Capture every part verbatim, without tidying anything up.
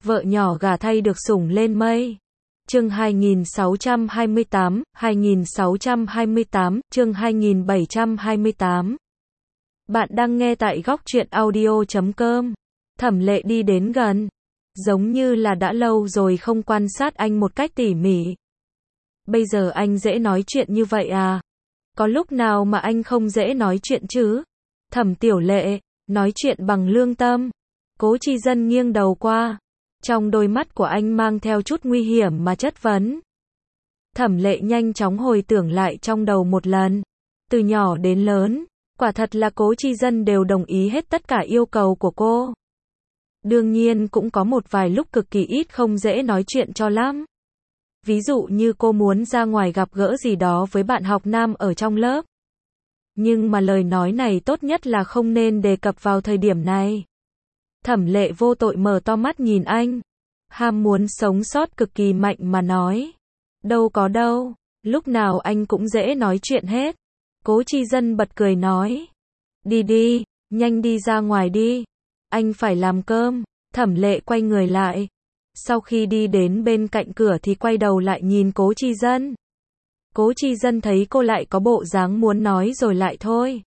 vợ nhỏ gả thay được sủng lên mây. Chương hai nghìn sáu trăm hai mươi tám, hai nghìn sáu trăm hai mươi tám, chương hai nghìn bảy trăm hai mươi tám. Bạn đang nghe tại góc truyện audio chấm com. Thẩm Lệ đi đến gần, giống như là đã lâu rồi không quan sát anh một cách tỉ mỉ. Bây giờ anh dễ nói chuyện như vậy à? Có lúc nào mà anh không dễ nói chuyện chứ? Thẩm Tiểu Lệ, nói chuyện bằng lương tâm. Cố Chi Dân nghiêng đầu qua, trong đôi mắt của anh mang theo chút nguy hiểm mà chất vấn. Thẩm Lệ nhanh chóng hồi tưởng lại trong đầu một lần. Từ nhỏ đến lớn, quả thật là Cố Chi Dân đều đồng ý hết tất cả yêu cầu của cô. Đương nhiên cũng có một vài lúc cực kỳ ít không dễ nói chuyện cho lắm. Ví dụ như cô muốn ra ngoài gặp gỡ gì đó với bạn học nam ở trong lớp. Nhưng mà lời nói này tốt nhất là không nên đề cập vào thời điểm này. Thẩm Lệ vô tội mở to mắt nhìn anh. Ham muốn sống sót cực kỳ mạnh mà nói. Đâu có đâu, lúc nào anh cũng dễ nói chuyện hết. Cố Chi Dân bật cười nói. Đi đi, nhanh đi ra ngoài đi. Anh phải làm cơm. Thẩm Lệ quay người lại. Sau khi đi đến bên cạnh cửa thì quay đầu lại nhìn Cố Chi Dân. Cố Chi Dân thấy cô lại có bộ dáng muốn nói rồi lại thôi.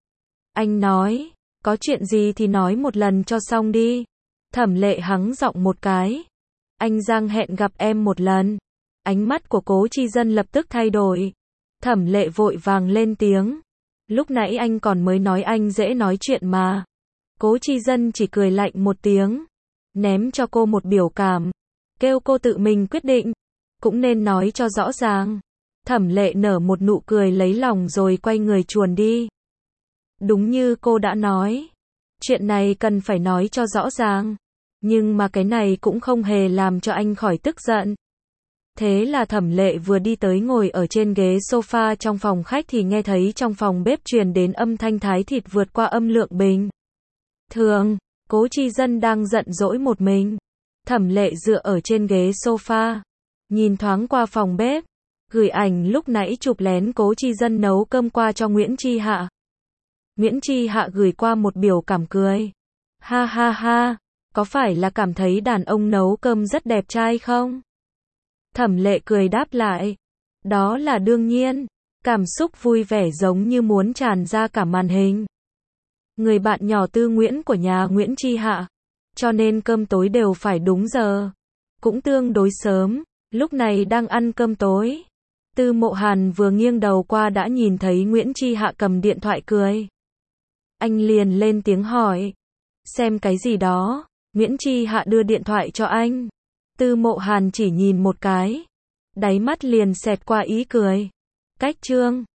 Anh nói, có chuyện gì thì nói một lần cho xong đi. Thẩm Lệ hắng giọng một cái. Anh Giang hẹn gặp em một lần. Ánh mắt của Cố Chi Dân lập tức thay đổi. Thẩm Lệ vội vàng lên tiếng. Lúc nãy anh còn mới nói anh dễ nói chuyện mà. Cố Chi Dân chỉ cười lạnh một tiếng. Ném cho cô một biểu cảm. Kêu cô tự mình quyết định. Cũng nên nói cho rõ ràng. Thẩm Lệ nở một nụ cười lấy lòng rồi quay người chuồn đi. Đúng như cô đã nói. Chuyện này cần phải nói cho rõ ràng. Nhưng mà cái này cũng không hề làm cho anh khỏi tức giận. Thế là Thẩm Lệ vừa đi tới ngồi ở trên ghế sofa trong phòng khách thì nghe thấy trong phòng bếp truyền đến âm thanh thái thịt vượt qua âm lượng bình thường. Cố Chi Dân đang giận dỗi một mình. Thẩm Lệ dựa ở trên ghế sofa, nhìn thoáng qua phòng bếp, gửi ảnh lúc nãy chụp lén Cố Chi Dân nấu cơm qua cho Nguyễn Chi Hạ. Nguyễn Chi Hạ gửi qua một biểu cảm cười. Ha ha ha, có phải là cảm thấy đàn ông nấu cơm rất đẹp trai không? Thẩm Lệ cười đáp lại. Đó là đương nhiên. Cảm xúc vui vẻ giống như muốn tràn ra cả màn hình. Người bạn nhỏ Tư Nguyễn của nhà Nguyễn Chi Hạ. Cho nên cơm tối đều phải đúng giờ. Cũng tương đối sớm. Lúc này đang ăn cơm tối. Tư Mộ Hàn vừa nghiêng đầu qua đã nhìn thấy Nguyễn Chi Hạ cầm điện thoại cười. Anh liền lên tiếng hỏi. Xem cái gì đó? Nguyễn Chi Hạ đưa điện thoại cho anh. Tư Mộ Hàn chỉ nhìn một cái. Đáy mắt liền xẹt qua ý cười. Cách chương.